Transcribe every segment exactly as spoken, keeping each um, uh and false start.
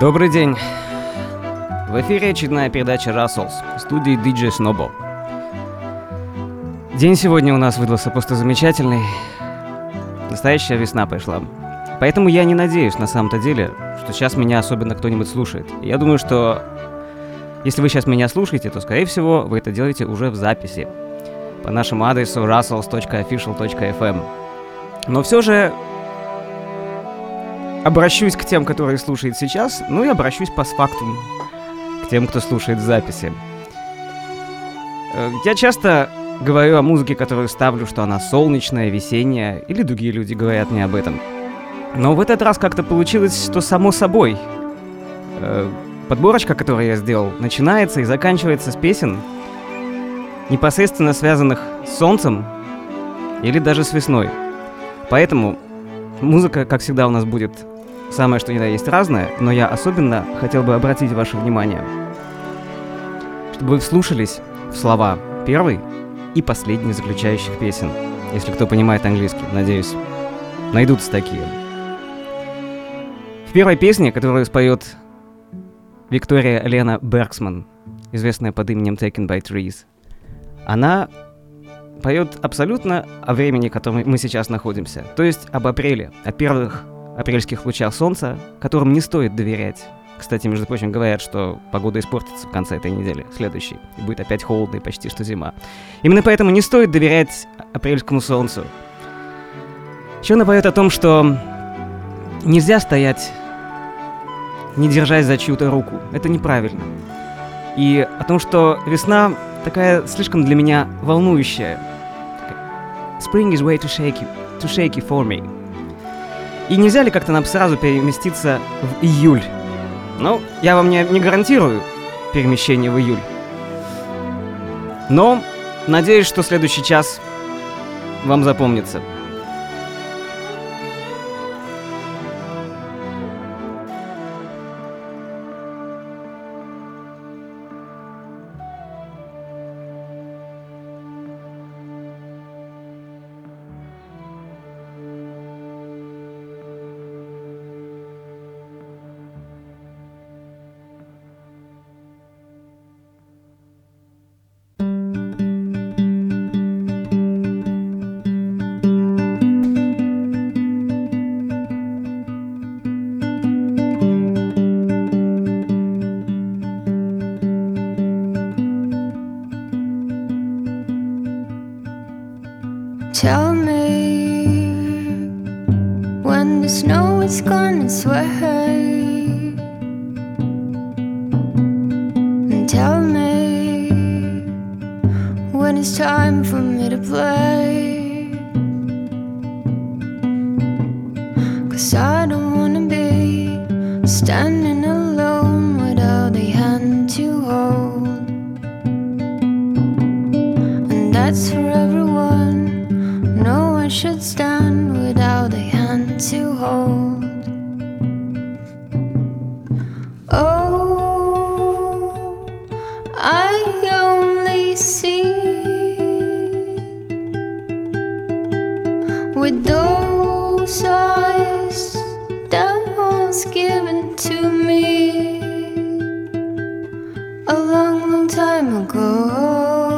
Добрый день. В эфире очередная передача Russells в студии ди джей Snowball. День сегодня у нас выдался просто замечательный. Настоящая весна пришла. Поэтому я не надеюсь на самом-то деле, что сейчас меня особенно кто-нибудь слушает. Я думаю, что если вы сейчас меня слушаете, то, скорее всего, вы это делаете уже в записи по нашему адресу russells точка official точка эф эм. Но все же обращусь к тем, которые слушают сейчас, ну и обращусь постфактум к тем, кто слушает в записи. Я часто говорю о музыке, которую ставлю, что она солнечная, весенняя, или другие люди говорят мне об этом. Но в этот раз как-то получилось, что само собой. Подборочка, которую я сделал, начинается и заканчивается с песен, непосредственно связанных с солнцем или даже с весной. Поэтому музыка, как всегда, у нас будет самое что ни на есть разное, но я особенно хотел бы обратить ваше внимание, чтобы вы вслушались в слова первой и последней заключающих песен. Если кто понимает английский, надеюсь, найдутся такие. В первой песне, которую споет Виктория Лена Берксман, известная под именем Taken by Trees, она поет абсолютно о времени, в котором мы сейчас находимся, то есть об апреле, о первых апрельских лучах солнца, которым не стоит доверять. Кстати, между прочим, говорят, что погода испортится в конце этой недели, следующей, и будет опять холодно и почти что зима. Именно поэтому не стоит доверять апрельскому солнцу. Еще она поет о том, что нельзя стоять, не держась за чью-то руку. Это неправильно. И о том, что весна такая слишком для меня волнующая. Spring is way too shaky, too shaky for me. И нельзя ли как-то нам сразу переместиться в июль? Ну, я вам не, не гарантирую перемещение в июль. Но надеюсь, что следующий час вам запомнится. Tell me when the snow is gone and sway, and tell me when it's time for me to play, 'cause I don't wanna be standing alone without a hand to hold, and that's for everyone. No one should stand without a hand to hold. Oh, I only see with those eyes that was given to me a long, long time ago.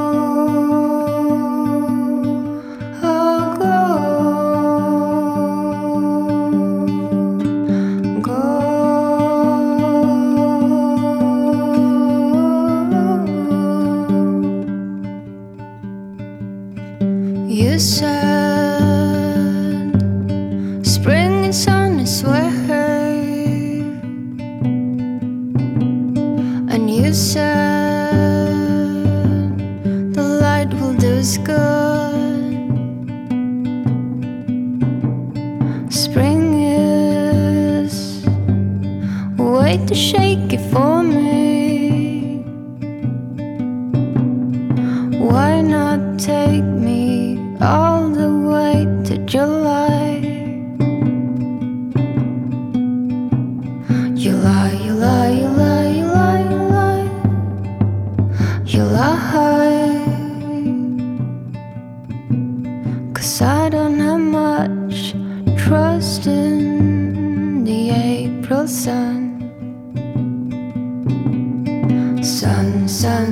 You said spring and sun is way, and you said the light will do us good. Spring is way too shaky for me. Why not take me all the way to July? You lie, you lie, you lie, you lie, you lie, you lie, 'cause I don't have much trust in the April sun.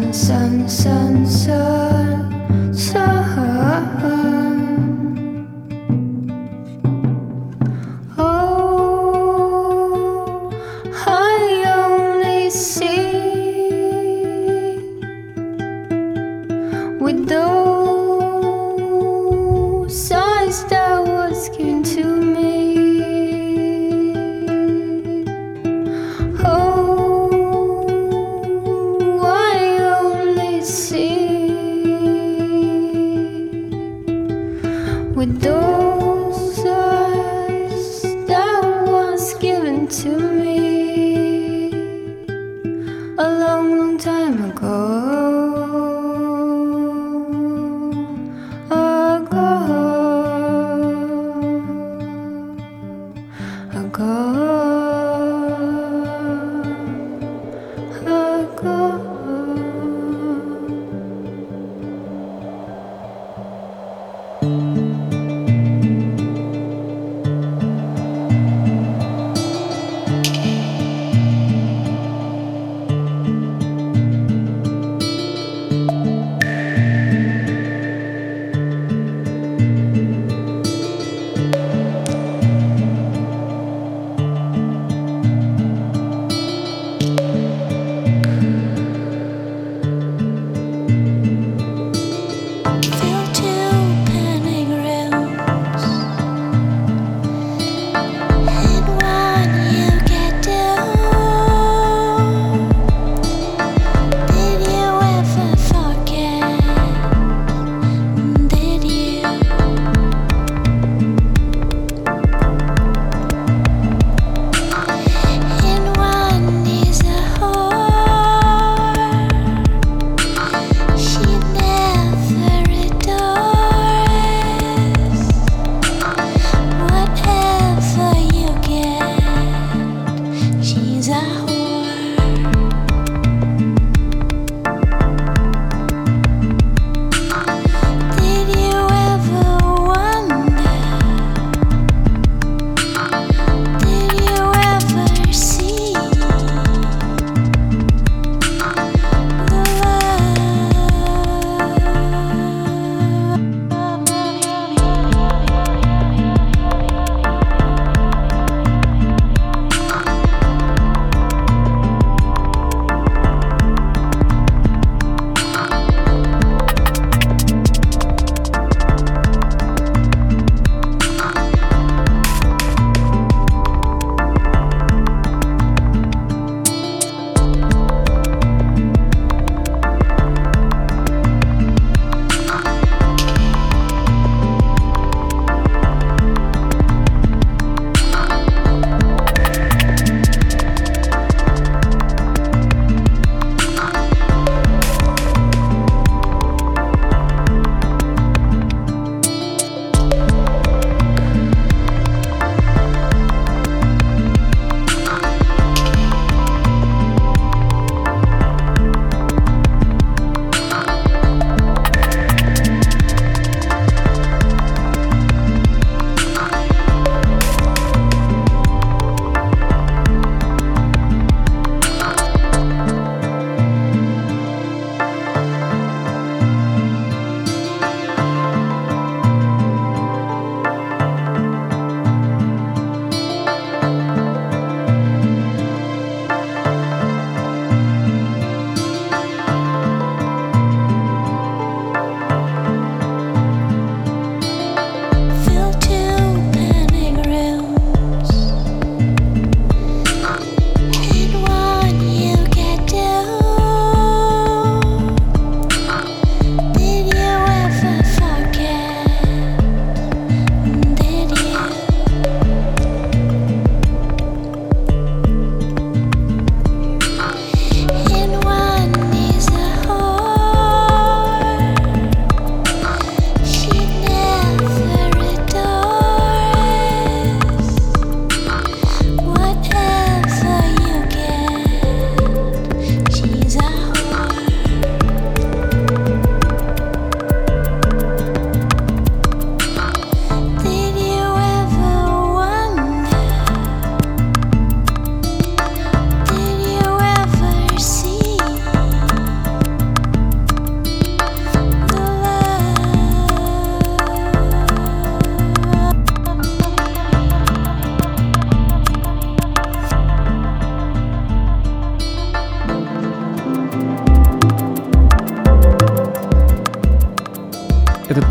sun, sun, sun, sun, sun. Oh, I only see with those eyes that was given to me. With those eyes that was given to me a long, long time ago.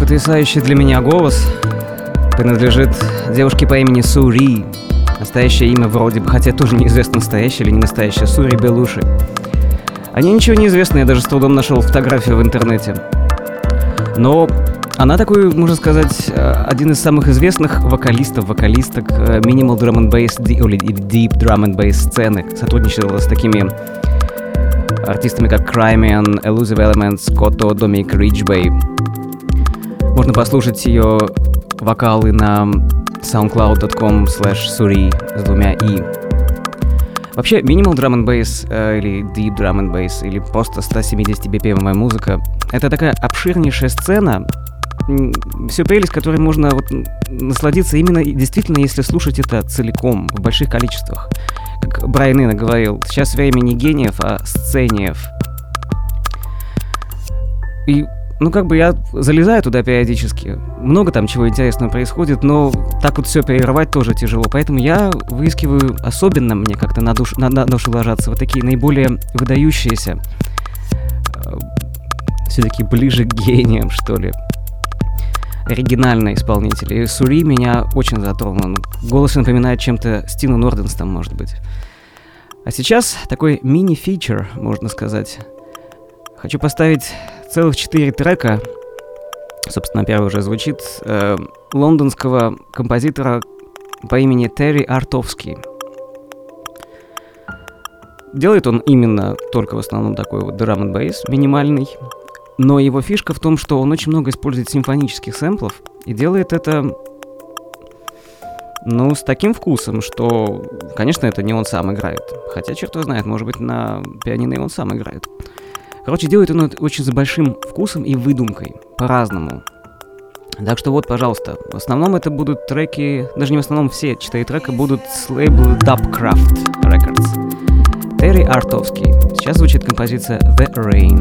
потрясающий для меня голос принадлежит девушке по имени Сури. Настоящее имя вроде бы, хотя тоже неизвестно, настоящее или не настоящее, Сури Белуши. О ней ничего не известно, я даже с трудом нашел фотографию в интернете. Но она такой, можно сказать, один из самых известных вокалистов, вокалисток Minimal Drum and Bass или Deep Drum and Bass сцены. Сотрудничала с такими артистами, как Cryman, Elusive Elements, Koto, Dominic Ridgway. Можно послушать ее вокалы на soundcloud dot com slash suri с двумя и. Вообще, Minimal Drum and Bass э, или Deep Drum and Bass или просто сто семьдесят би пи эм-овая музыка — это такая обширнейшая сцена, всю прелесть которой можно вот насладиться именно действительно, если слушать это целиком, в больших количествах. Как Брайан Ино говорил, сейчас время не гениев, а сцениев. И, ну, как бы я залезаю туда периодически, много там чего интересного происходит, но так вот все прерывать тоже тяжело, поэтому я выискиваю, особенно мне как-то на душу, на, на душу ложатся вот такие наиболее выдающиеся, все-таки ближе к гениям, что ли, оригинальные исполнители. И Сури меня очень затронул. Голос напоминает чем-то Стину Норденстом, может быть. А сейчас такой мини-фичер, можно сказать. Хочу поставить целых четыре трека, собственно, первый уже звучит, э, лондонского композитора по имени Терри Артовский. Делает он именно только в основном такой вот драм энд бейс, минимальный. Но его фишка в том, что он очень много использует симфонических сэмплов и делает это, ну, с таким вкусом, что, конечно, это не он сам играет. Хотя, черт его знает, может быть, на пианино и он сам играет. Короче, делает он это очень с большим вкусом и выдумкой, по-разному. Так что вот, пожалуйста, в основном это будут треки, даже не в основном, все четыре трека будут с лейбла Dubcraft Records. Терри Артовский. Сейчас звучит композиция The Rain.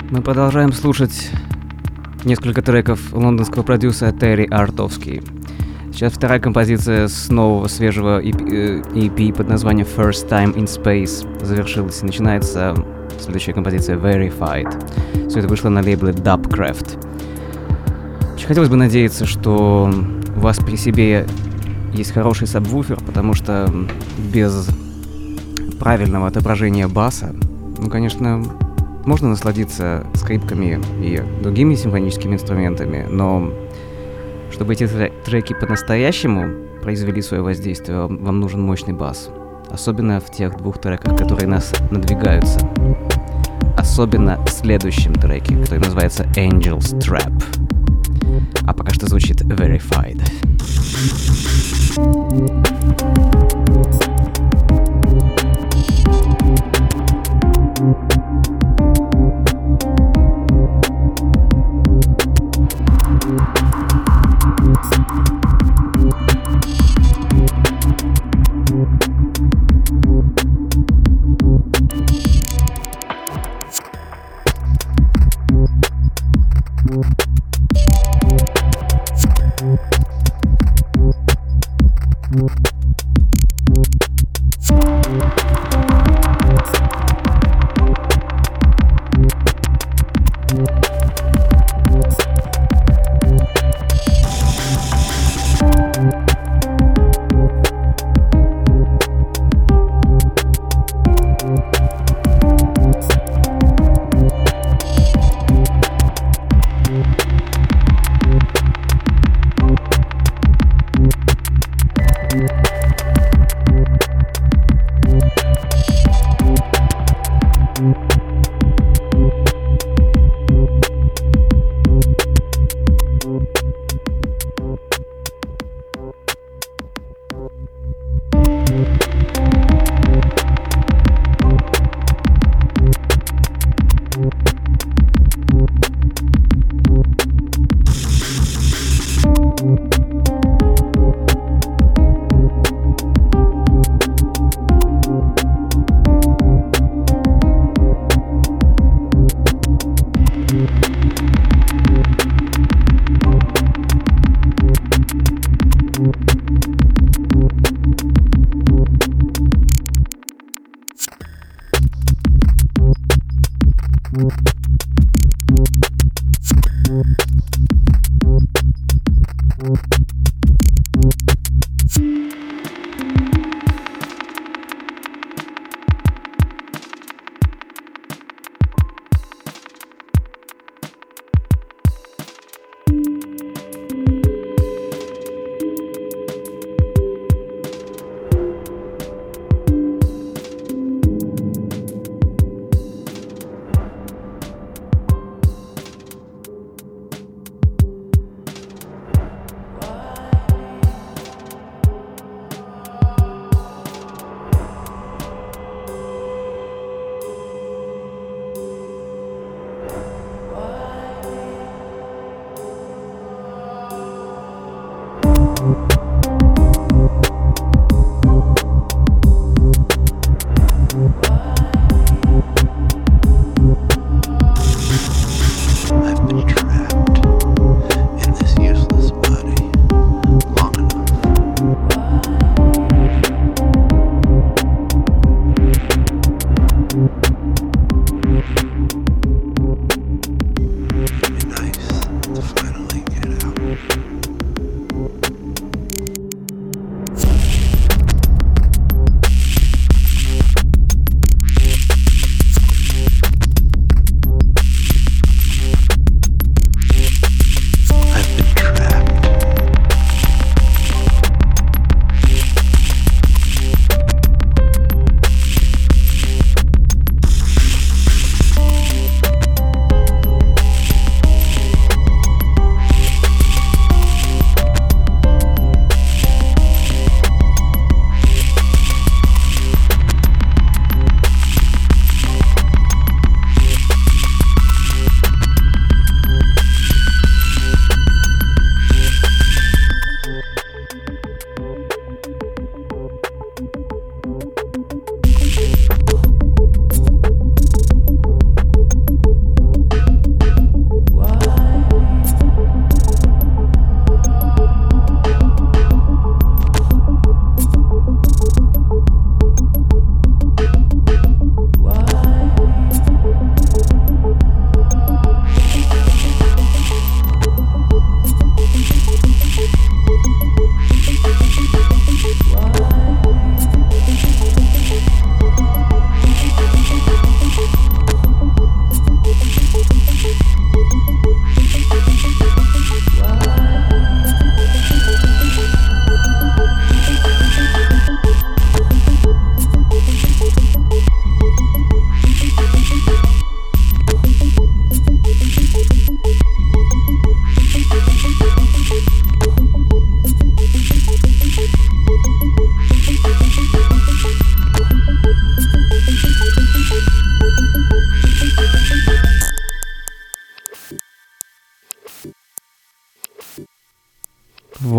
Мы продолжаем слушать несколько треков лондонского продюсера Терри Артовски. Сейчас вторая композиция с нового свежего и пи под названием First Time in Space завершилась, и начинается следующая композиция Verified. Все это вышло на лейбле Dubcraft. Очень хотелось бы надеяться, что у вас при себе есть хороший сабвуфер, потому что без правильного отображения баса, ну, конечно, можно насладиться скрипками и другими симфоническими инструментами, но чтобы эти треки по-настоящему произвели свое воздействие, вам нужен мощный бас. Особенно в тех двух треках, которые нас надвигаются. Особенно в следующем треке, который называется Angel's Trap. А пока что звучит Verified.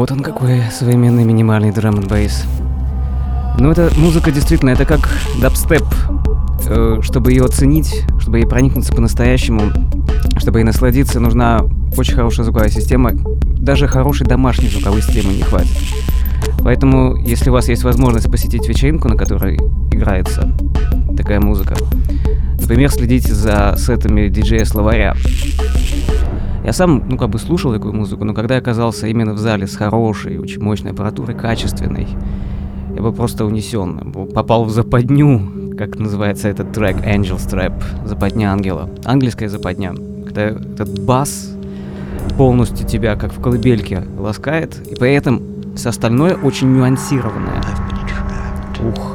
Вот он какой современный минимальный драм н бейс. Ну, эта музыка действительно, это как дабстеп. Чтобы ее оценить, чтобы ей проникнуться по-настоящему, чтобы ей насладиться, нужна очень хорошая звуковая система. Даже хорошей домашней звуковой системы не хватит. Поэтому, если у вас есть возможность посетить вечеринку, на которой играется такая музыка, например, следите за сетами диджея-словаря. Я сам, ну, как бы слушал такую музыку, но когда я оказался именно в зале с хорошей, очень мощной аппаратурой, качественной, я был просто унесен, попал в западню, как называется этот трек, Angel's Trap, западня ангела, английская западня, когда этот бас полностью тебя, как в колыбельке, ласкает, и при этом все остальное очень нюансированное. Ух.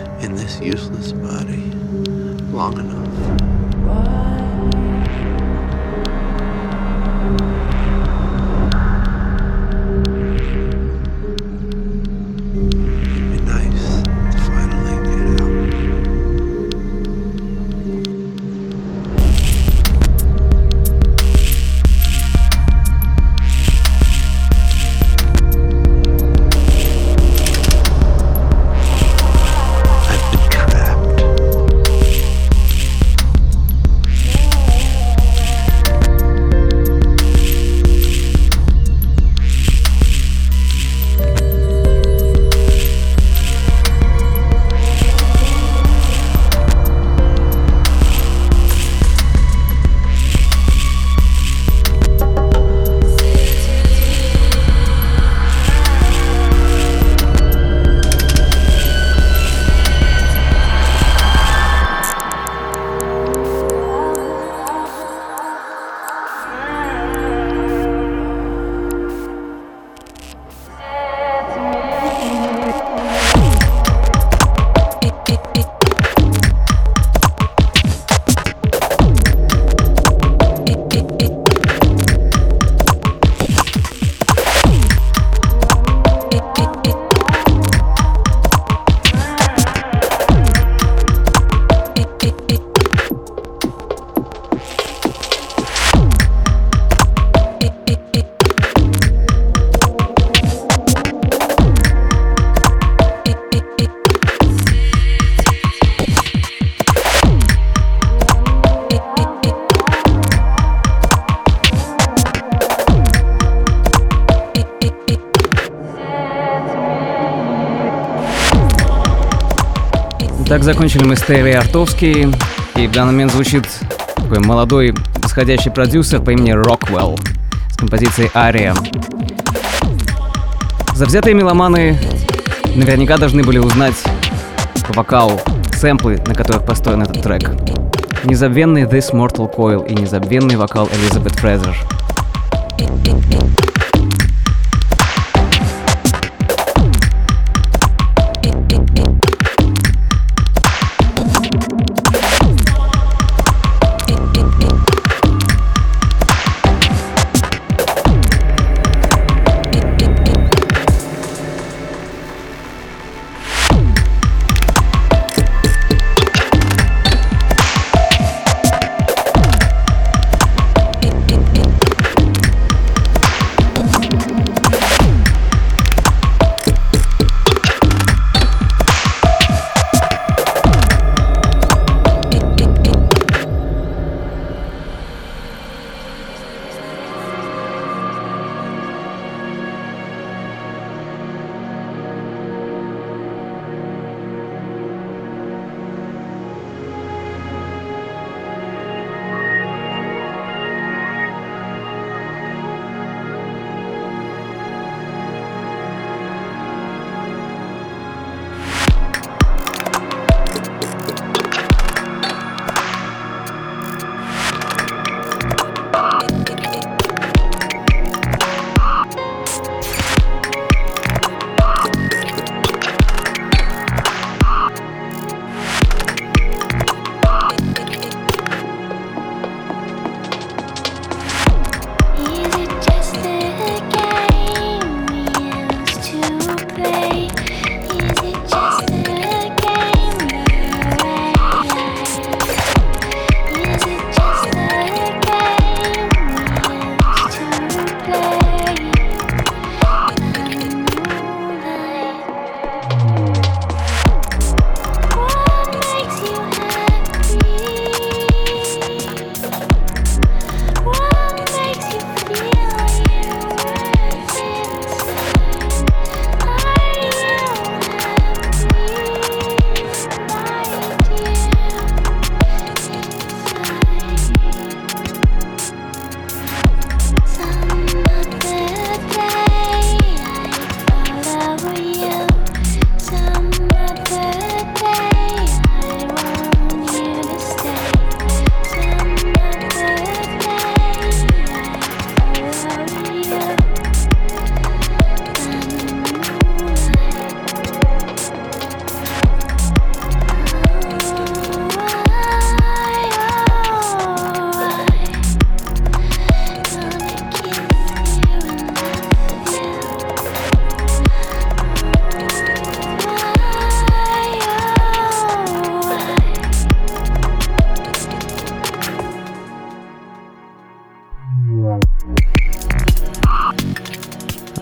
Так закончили мы с Терри Артовский, и в данный момент звучит такой молодой восходящий продюсер по имени Rockwell с композицией «Ария». Завзятые меломаны наверняка должны были узнать по вокалу сэмплы, на которых построен этот трек. Незабвенный This Mortal Coil и незабвенный вокал Элизабет Фрезер.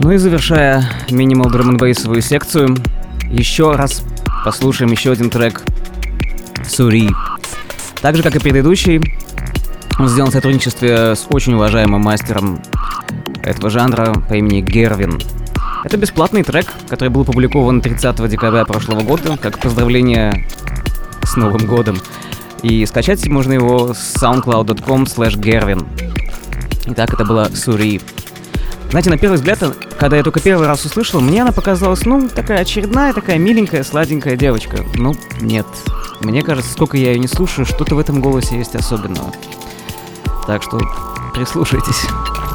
Ну и завершая минимал драм н бейсовую секцию, еще раз послушаем еще один трек Сури. Так же, как и предыдущий, он сделан в сотрудничестве с очень уважаемым мастером этого жанра по имени Гервин. Это бесплатный трек, который был опубликован тридцатого декабря прошлого года, как поздравление с Новым годом. И скачать можно его с soundcloud dot com slash gervin. Итак, это была Сури. Знаете, на первый взгляд, когда я только первый раз услышал, мне она показалась, ну, такая очередная, такая миленькая, сладенькая девочка. Ну, нет. Мне кажется, сколько я ее не слушаю, что-то в этом голосе есть особенного. Так что прислушайтесь.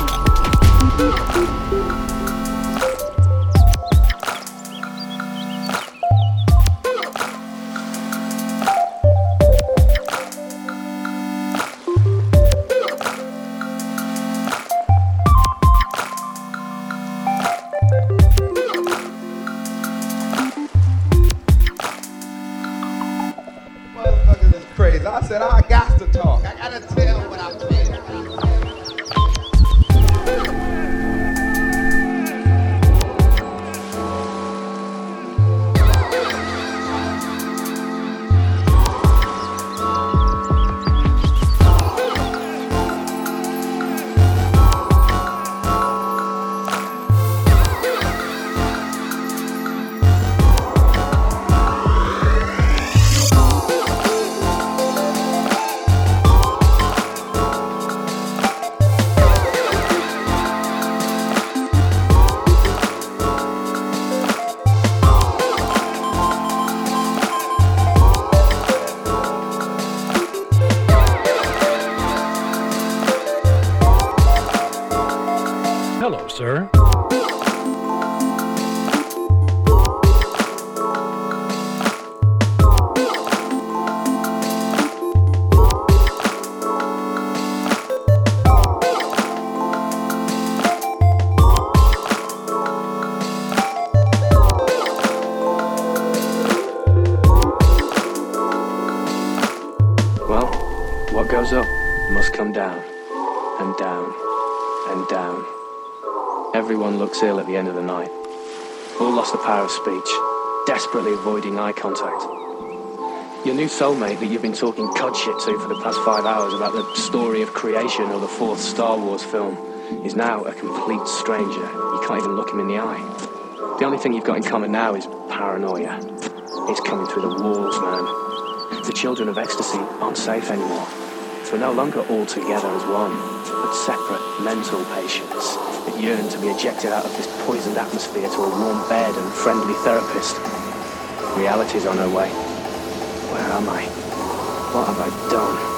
I said, I got to talk. I got to tell what I feel. Hello, sir. Well, what goes up must come down, and down, and down. Everyone looks ill at the end of the night. All lost the power of speech, desperately avoiding eye contact. Your new soulmate that you've been talking cod shit to for the past five hours about the story of creation or the fourth Star Wars film is now a complete stranger. You can't even look him in the eye. The only thing you've got in common now is paranoia. It's coming through the walls, man. The children of ecstasy aren't safe anymore. So we're no longer all together as one, but separate mental patients that yearn to be ejected out of this poisoned atmosphere to a warm bed and friendly therapist. Reality's on her way. Where am I? What have I done?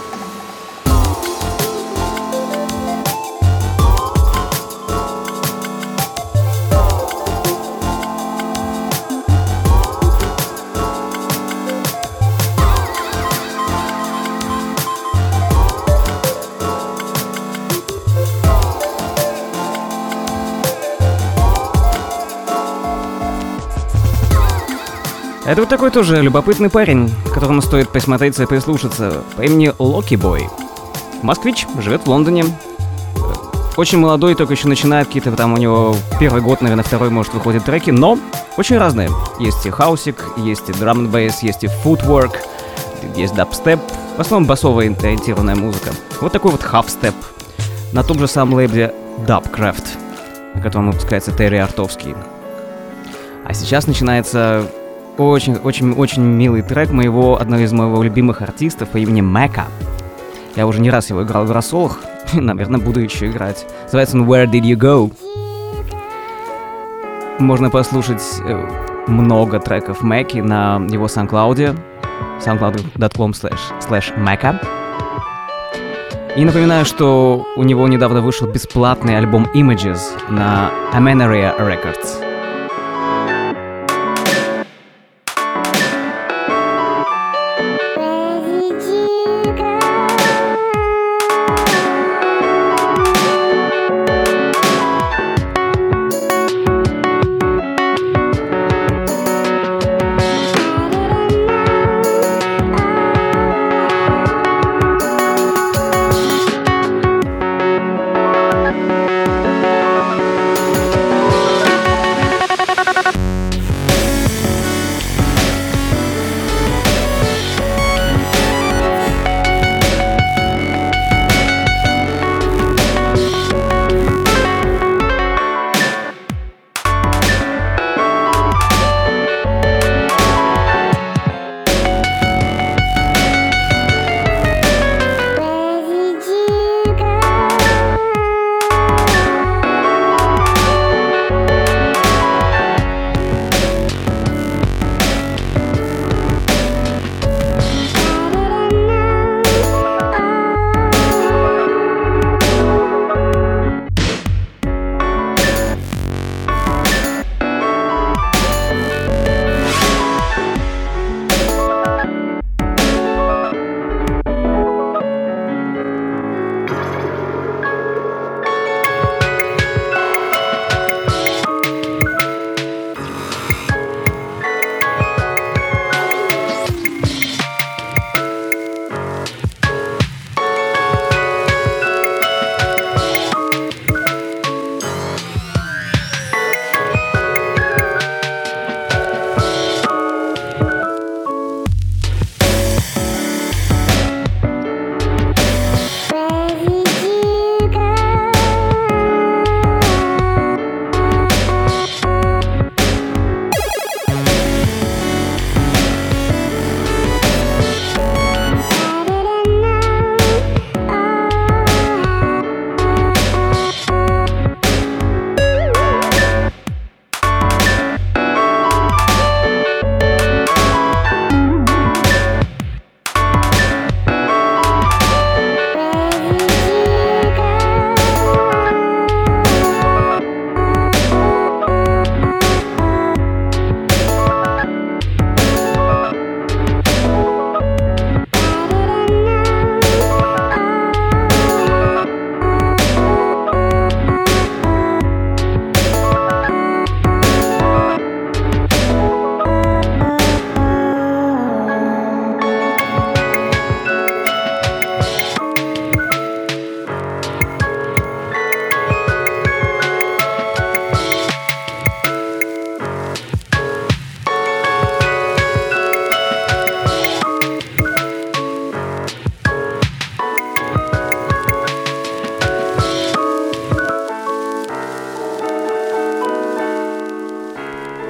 Это вот такой тоже любопытный парень, которому стоит посмотреться и прислушаться, по имени Локи Бой. Москвич, живет в Лондоне. Очень молодой, только еще начинает какие-то, там у него первый год, наверное, второй, может, выходят треки, но очень разные. Есть и хаусик, есть и драм н бейс, есть и футворк, есть дабстеп, в основном басовая ориентированная музыка. Вот такой вот хафстеп на том же самом лейбле Dubcraft, на котором выпускается Терри Артовский. А сейчас начинается очень-очень-очень милый трек моего, одного из моих любимых артистов по имени Мэка. Я уже не раз его играл в рассолах, наверное, буду еще играть. Называется он Where Did You Go? Можно послушать много треков Мэки на его SoundCloud, soundcloud dot com slash мэка. И напоминаю, что у него недавно вышел бесплатный альбом Images на Amenorrhea Records.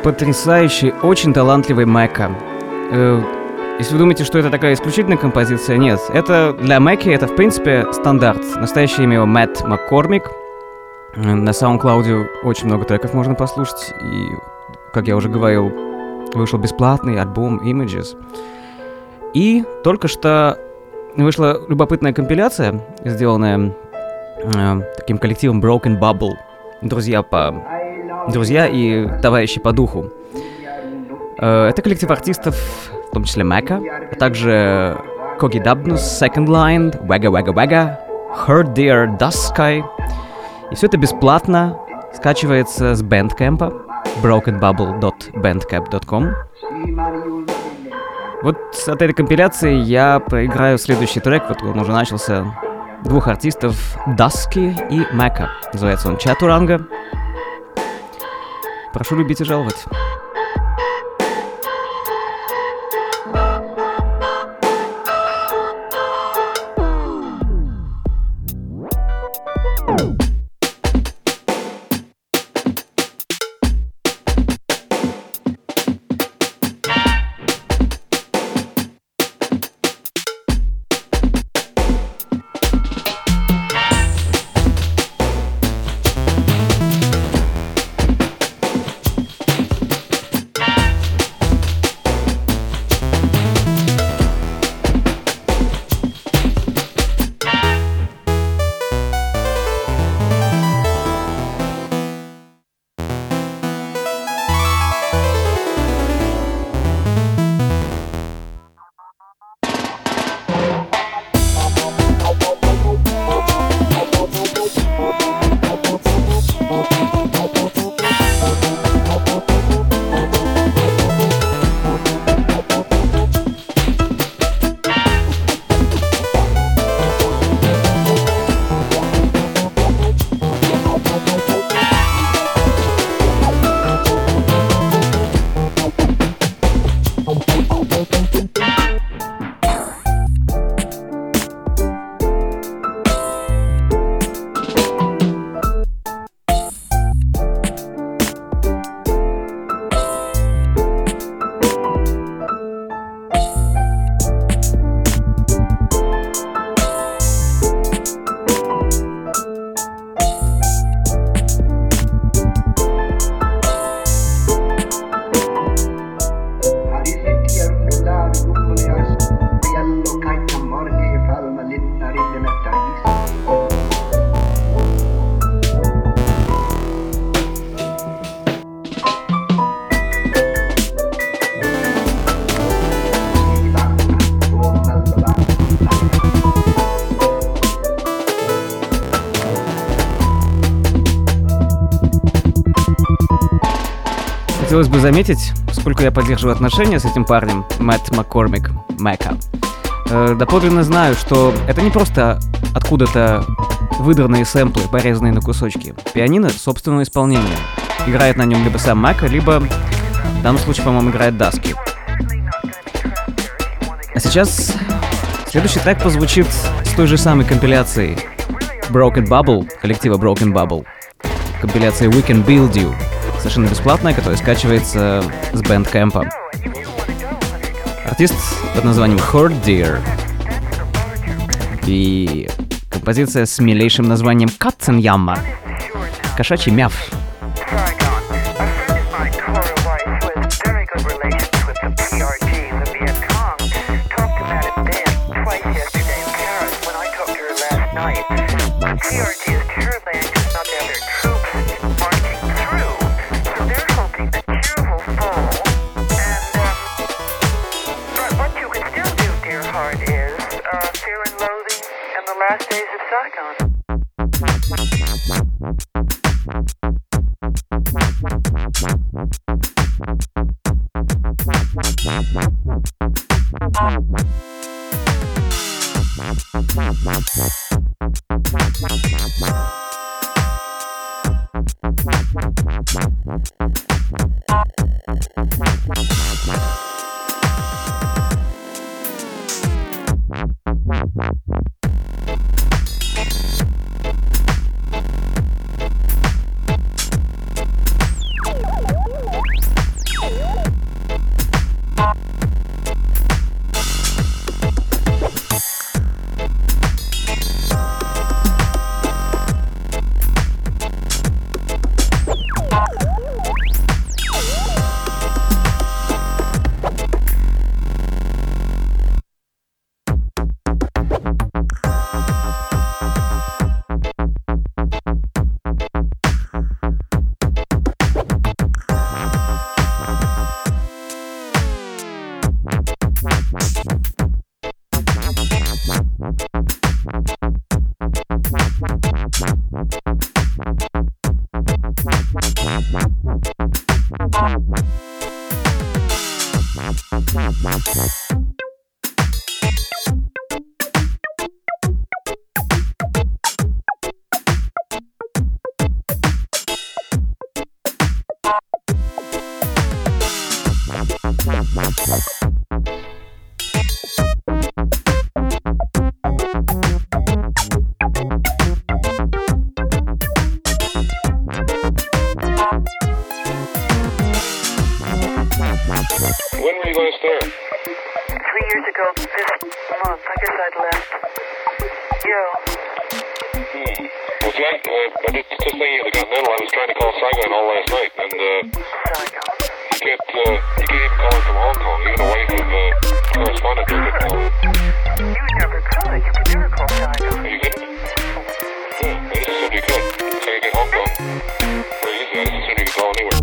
потрясающий, очень талантливый Мэка. Э, если вы думаете, что это такая исключительная композиция, нет. Это для Мэки это, в принципе, стандарт. Настоящее имя его Мэтт Маккормик. На SoundCloud очень много треков можно послушать. И, как я уже говорил, вышел бесплатный альбом Images. И только что вышла любопытная компиляция, сделанная э, таким коллективом Broken Bubble. Друзья по... Друзья и товарищи по духу. Э, это коллектив артистов, в том числе Мэка, а также Коги Дабнус, Second Line, Wagga Wagga Wagga, Heard Dear Dusky. И все это бесплатно скачивается с Bandcamp, broken bubble dot bandcamp dot com. Вот от этой компиляции я проиграю следующий трек, вот он уже начался, двух артистов Dusky и Мэка. Называется он Чатуранга. Прошу любить и жаловать. Хотелось бы заметить, поскольку я поддерживаю отношения с этим парнем, Мэтт Маккормик, Мэка. Э, доподлинно знаю, что это не просто откуда-то выдранные сэмплы, порезанные на кусочки. Пианино собственного исполнения. Играет на нем либо сам Мэка, либо, в данном случае, по-моему, играет Dusky. А сейчас следующий трек позвучит с той же самой компиляцией Broken Bubble, коллектива Broken Bubble. Компиляция We Can Build You. Совершенно бесплатная, которая скачивается с Bandcamp. Артист под названием Heard Dear. И композиция с милейшим названием Katzenjammer. Кошачий мяв. side left. Yo. Hmm. Well, Jack, uh, I just, just saying at the Continental, I was trying to call Saigon all last night, and uh, Saigon. you can't, uh, you can't even call in from Hong Kong. Even the wife of uh, correspondent there couldn't call. You would never could. You could never call Saigon. Are you kidding? Oh, I just assumed you could. So you get Hong Kong very easy. I just assumed you could call anywhere.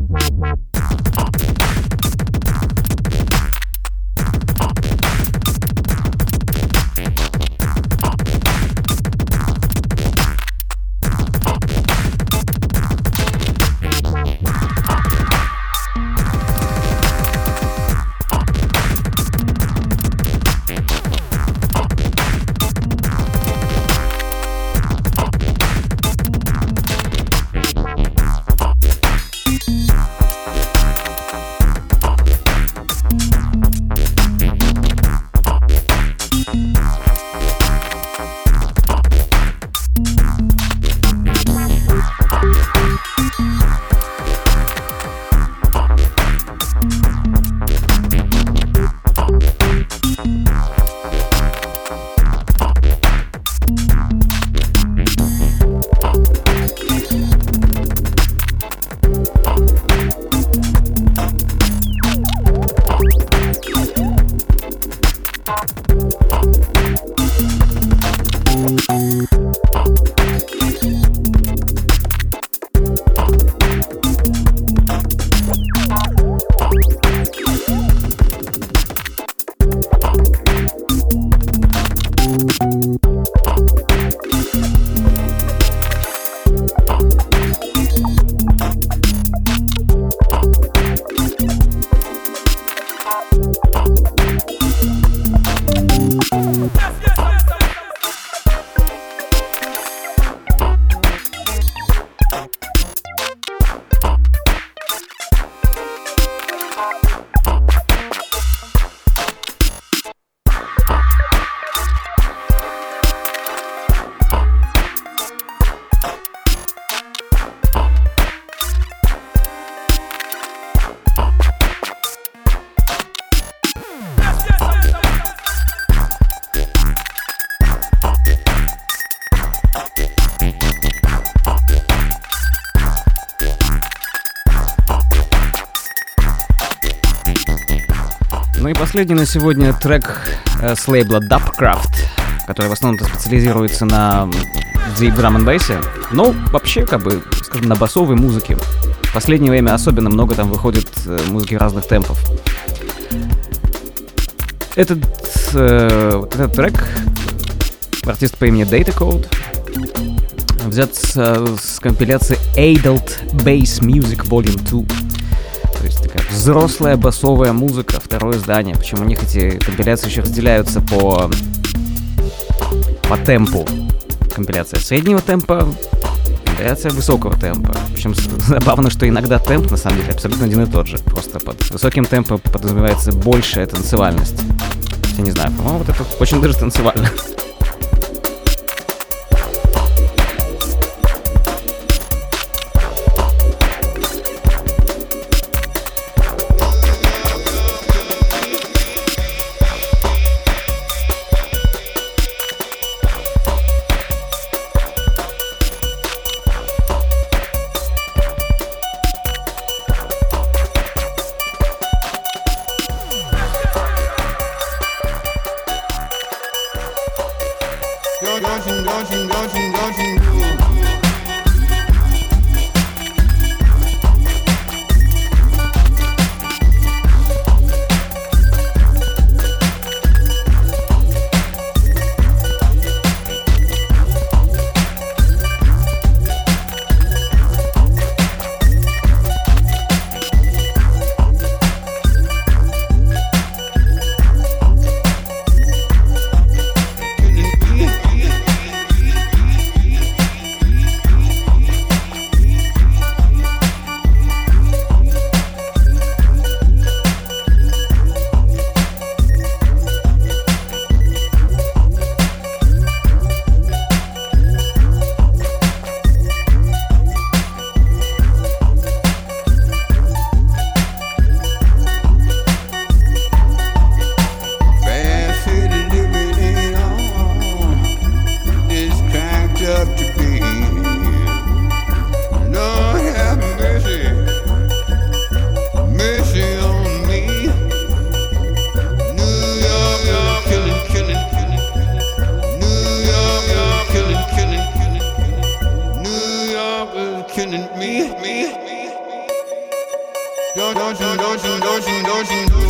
Ну и последний на сегодня трек э, с лейбла Dubcraft, который в основном-то специализируется на deep drum and bass, но вообще, как бы, скажем, на басовой музыке. В последнее время особенно много там выходит э, музыки разных темпов. Этот, э, вот этот трек, артист по имени Datacode, взят с, с компиляции Adult Bass Music Volume два. То есть такая взрослая басовая музыка, второе издание. Причем у них эти компиляции еще разделяются по, по темпу. Компиляция среднего темпа, компиляция высокого темпа. Причем забавно, что иногда темп на самом деле абсолютно один и тот же. Просто под высоким темпом подразумевается большая танцевальность. Я не знаю, по-моему, вот это очень даже танцевально. don't you, don't you, don't you, don't you know?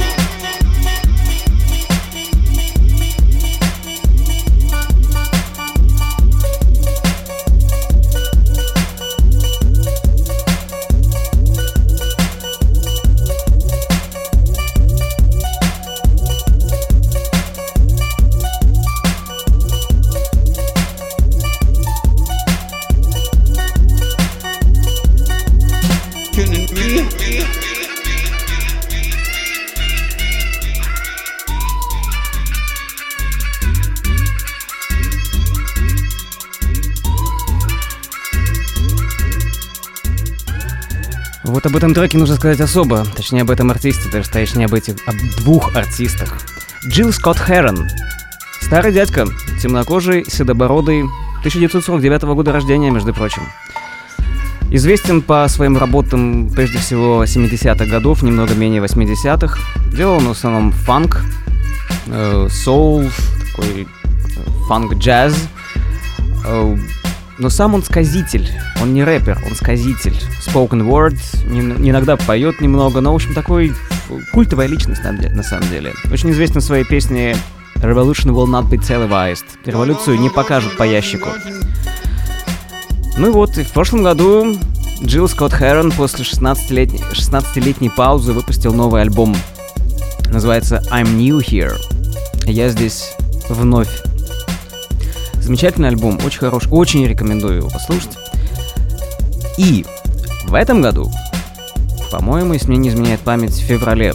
Вот об этом треке нужно сказать особо, точнее об этом артисте, даже точнее об этих, об двух артистах. Джилл Скотт Херон. Старый дядька, темнокожий, седобородый, тысяча девятьсот сорок девятого года рождения, между прочим. Известен по своим работам прежде всего семидесятых годов, немного менее восьмидесятых. Делал он в основном фанк, э, соул, такой э, фанк-джаз. Э, но сам он сказитель, он не рэпер, он сказитель. Spoken word, не, иногда поет немного, но, в общем, такой культовая личность на, на самом деле. Очень известна своей песней «Revolution will not be televised». Революцию не покажут по ящику. Ну и вот, и в прошлом году Джилл Скотт Херон после шестнадцатилетней, шестнадцатилетней паузы выпустил новый альбом. Называется «I'm New Here». Я здесь вновь. Замечательный альбом, очень хороший, очень рекомендую его послушать. И в этом году, по-моему, если мне не изменяет память, в феврале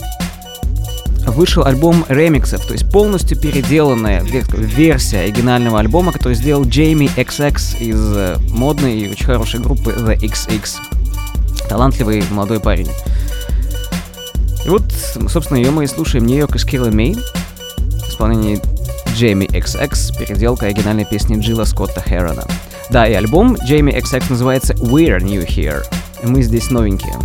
вышел альбом ремиксов, то есть полностью переделанная версия оригинального альбома, который сделал Джейми икс икс из модной и очень хорошей группы The икс икс. Талантливый молодой парень. И вот, собственно, ее мы и слушаем. Нью-Йорк из Killing Me в исполнении Джейми икс икс, переделка оригинальной песни Джилла Скотта Херона. Да, и альбом Джейми икс икс называется We're New Here. И мы здесь новенькие.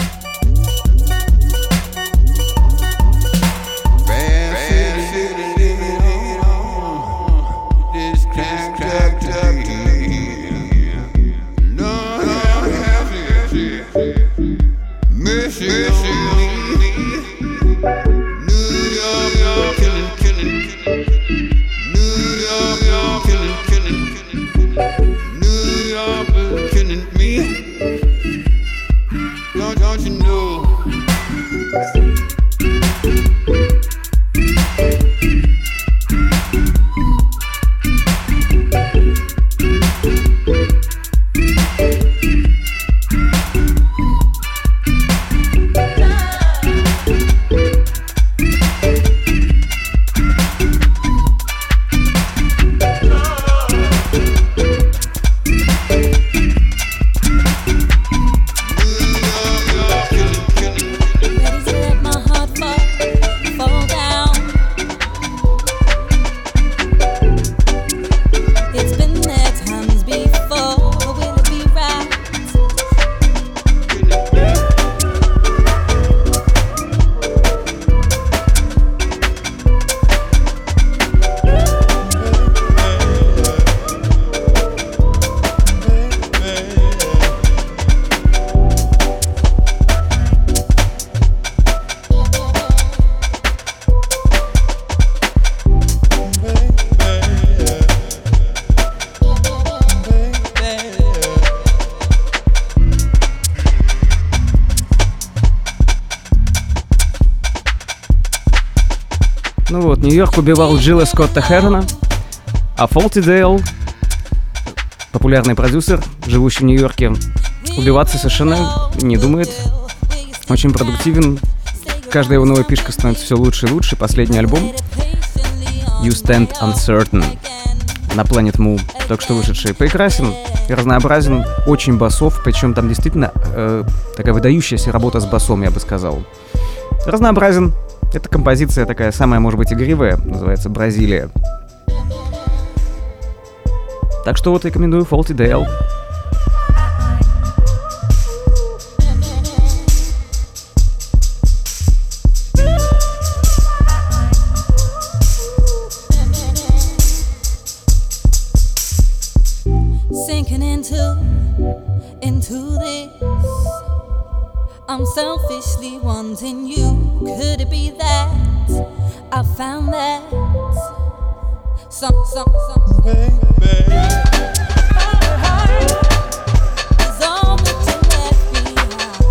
Ну вот, Нью-Йорк убивал Джилла Скотта Херона, а Фолти Дейл, популярный продюсер, живущий в Нью-Йорке, убиваться совершенно не думает. Очень продуктивен. Каждая его новая пишка становится все лучше и лучше. Последний альбом You Stand Uncertain на Planet Mu, только что вышедший, прекрасен и разнообразен, очень басов, причем там действительно э, такая выдающаяся работа с басом, я бы сказал. Разнообразен. Эта композиция такая самая, может быть, игривая, называется «Бразилия». Так что вот рекомендую Фолти Дейл. Sinking into, into this I'm selfishly wanting you. Could it be that I found that some, some, some, baby. Is all that you left behind.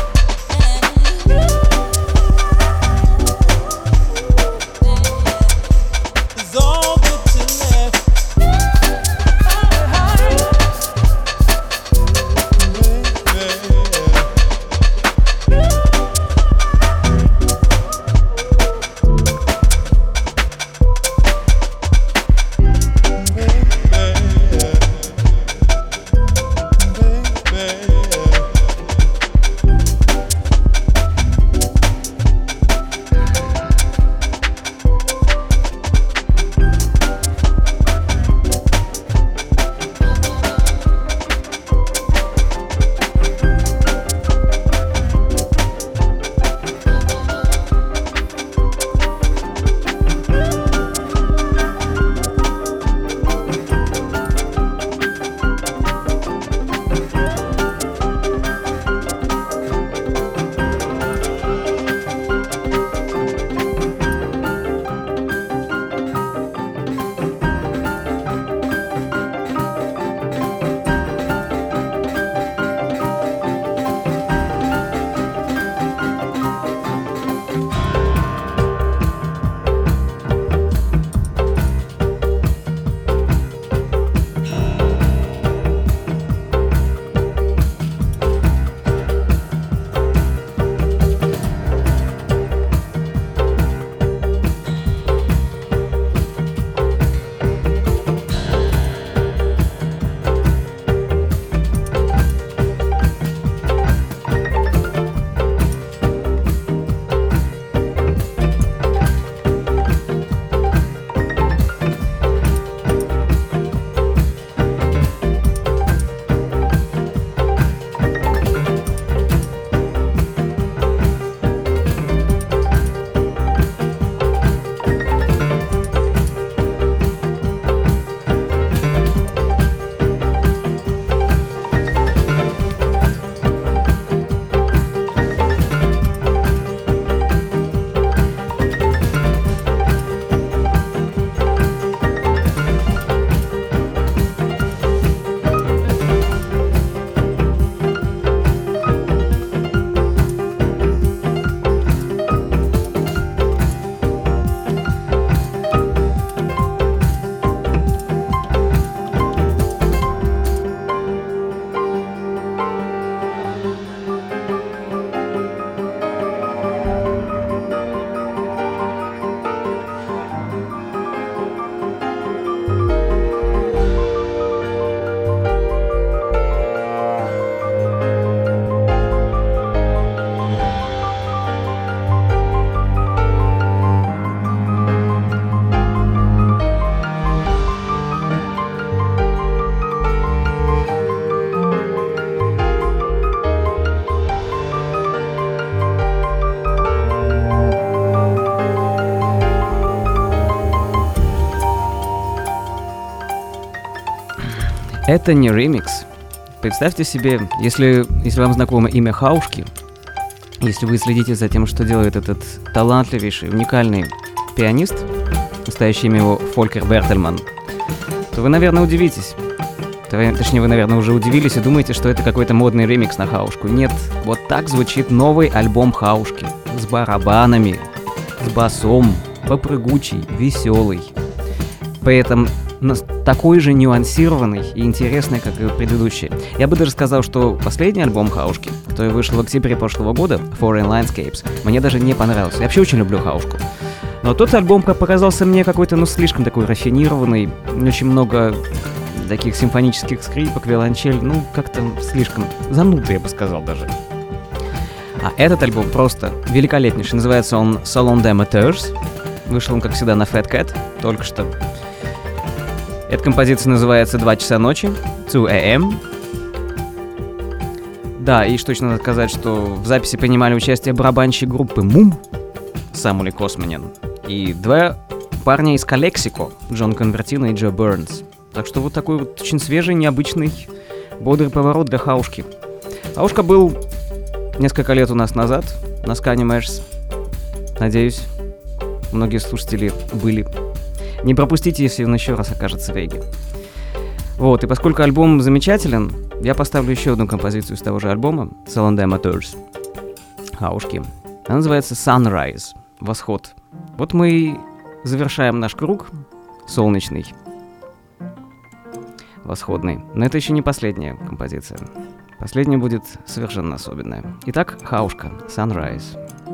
Is all that you left. Это не ремикс. Представьте себе, если, если вам знакомо имя Хаушки, если вы следите за тем, что делает этот талантливейший, уникальный пианист, настоящее имя его Фолькер Бертельман, то вы, наверное, удивитесь. Точнее, вы, наверное, уже удивились и думаете, что это какой-то модный ремикс на Хаушку. Нет, вот так звучит новый альбом Хаушки. С барабанами, с басом, попрыгучий, веселый. При этом такой же нюансированный и интересный, как и предыдущий. Я бы даже сказал, что последний альбом Хаушки, который вышел в октябре прошлого года, Foreign Landscapes, мне даже не понравился. Я вообще очень люблю Хаушку. Но тот альбом показался мне какой-то, ну, слишком такой рафинированный, очень много таких симфонических скрипок, виолончель, ну, как-то слишком занудный, я бы сказал даже. А этот альбом просто великолепнейший. Называется он Salon d'Amateurs. Вышел он, как всегда, на Fat Cat, только что. Эта композиция называется «Два часа ночи», two a m Да, и что еще надо сказать, что в записи принимали участие барабанщик группы Мум, Самуэль Косманин, и два парня из Калексико, Джон Конвертино и Джо Бернс. Так что вот такой вот очень свежий, необычный, бодрый поворот для Хаушки. Хаушка был несколько лет у нас назад на Scanimals. Надеюсь, многие слушатели были. Не пропустите, если он еще раз окажется в Риге. Вот, и поскольку альбом замечателен, я поставлю еще одну композицию с того же альбома, Salon Amateurs, хаушки. Она называется Sunrise, восход. Вот мы и завершаем наш круг солнечный, восходный. Но это еще не последняя композиция. Последняя будет совершенно особенная. Итак, хаушка, Sunrise.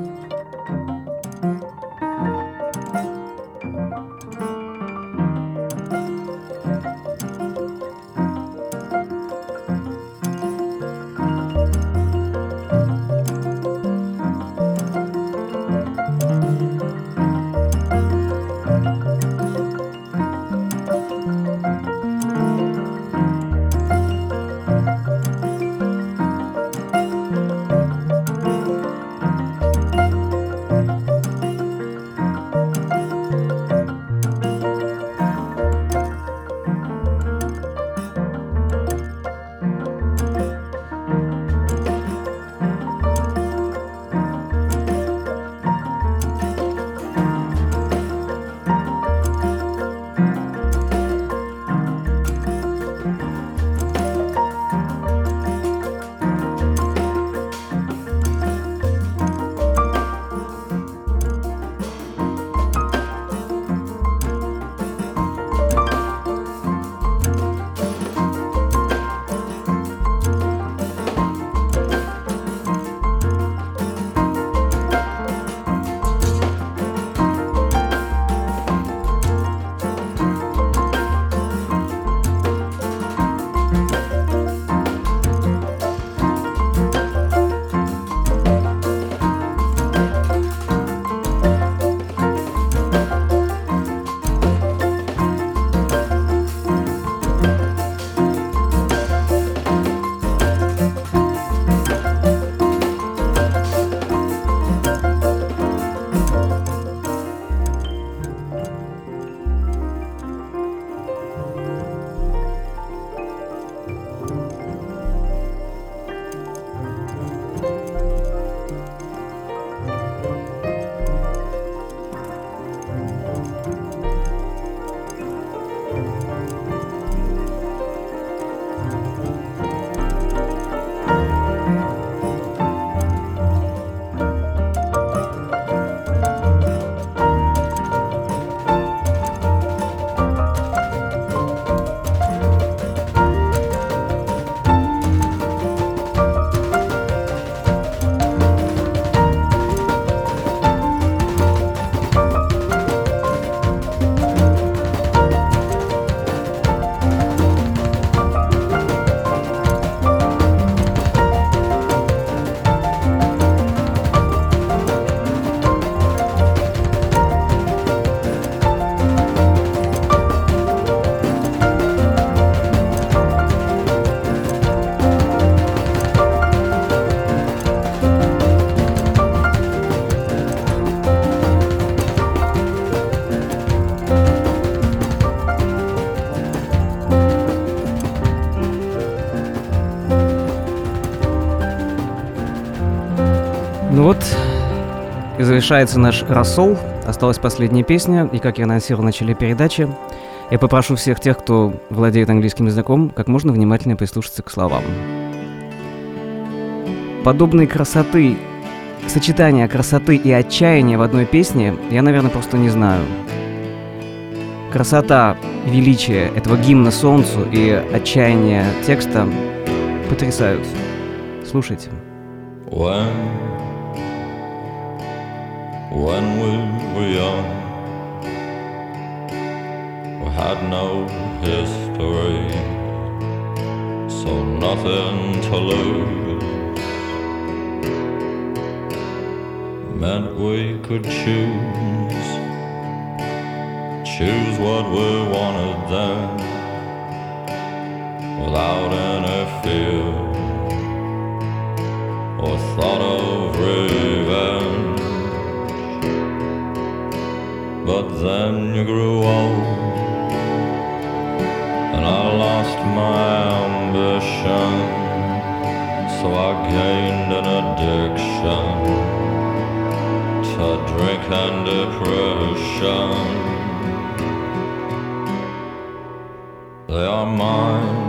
Ну вот, и завершается наш рассол. Осталась последняя песня, и, как я анонсировал в начале передачи, я попрошу всех тех, кто владеет английским языком, как можно внимательнее прислушаться к словам. Подобной красоты, сочетания красоты и отчаяния в одной песне я, наверное, просто не знаю. Красота, величие этого гимна солнцу и отчаяние текста потрясают. Слушайте. When, when we were young, we had no history, so nothing to lose. Meant we could choose, choose what we wanted then, without any fear or thought of revenge. But then you grew old, and I lost my ambition, so I gained an addiction to drink and depression. They are mine,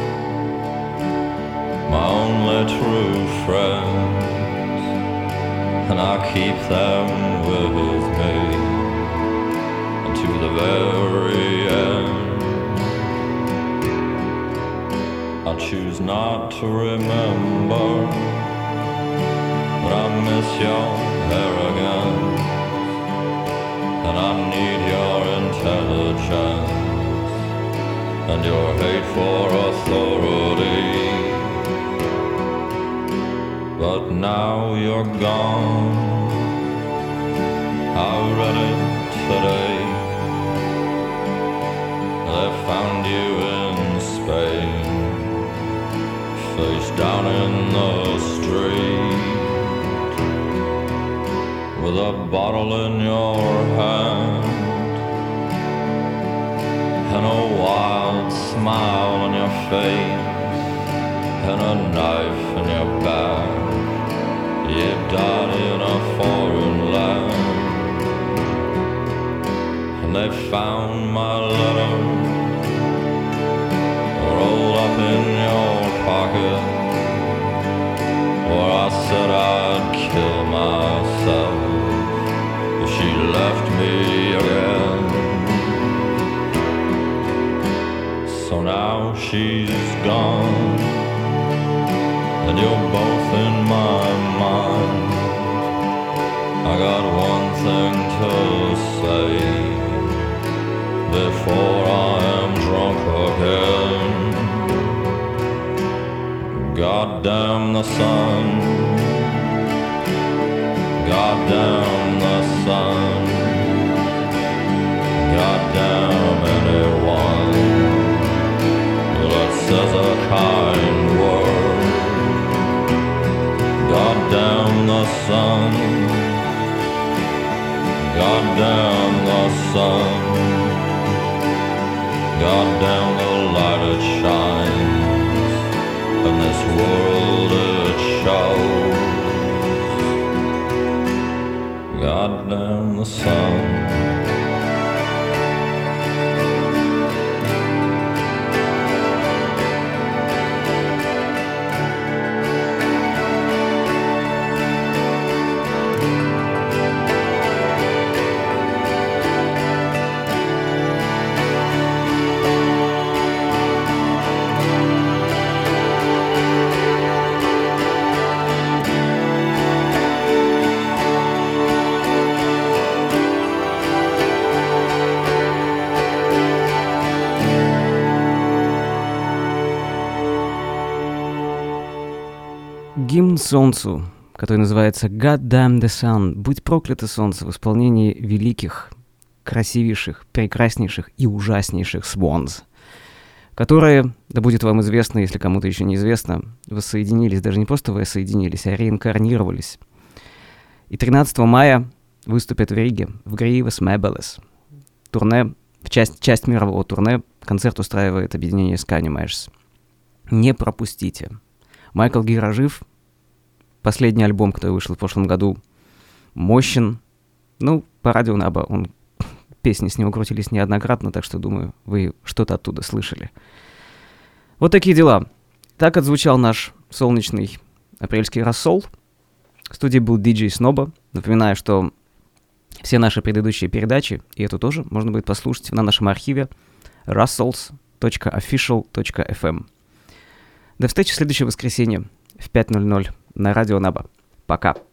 my only true friends, and I keep them with me unto the very end. I choose not to remember, but I miss your arrogance, and I need your intelligence and your hate for authority. But now you're gone, I read it today. They found you in Spain, face down in the street, with a bottle in your hand and a wild smile on your face and a knife in your back. You died in a foreign land, and they found my letter rolled up in your pocket, where I said I'd kill myself if she left me again. So now she's gone, and you're both in my mind. I got one thing to say before I am drunk again. God damn the sun, God damn the sun, God damn anyone that says a kind word. God damn the sun, God damn the sun, God damn the light it shines, and this world it shows. God damn the sun. Гимн солнцу, который называется God Damn the Sun, «Будь проклято солнце» в исполнении великих, красивейших, прекраснейших и ужаснейших Swans, которые, да будет вам известно, если кому-то еще не известно, воссоединились, даже не просто воссоединились, а реинкарнировались. И тринадцатого мая выступят в Риге, в Гривас Мэбелес. Турне, в часть, часть мирового турне, концерт устраивает объединение Scania Measures. Не пропустите. Майкл Гира жив. Последний альбом, который вышел в прошлом году, мощен. Ну, по радио Наба он, песни с него крутились неоднократно, так что, думаю, вы что-то оттуда слышали. Вот такие дела. Так отзвучал наш солнечный апрельский рассол. В студии был диджей Сноба. Напоминаю, что все наши предыдущие передачи, и эту тоже, можно будет послушать на нашем архиве russells точка official точка эф эм. До встречи в следующее воскресенье в пять ноль ноль на радио Наба. Пока.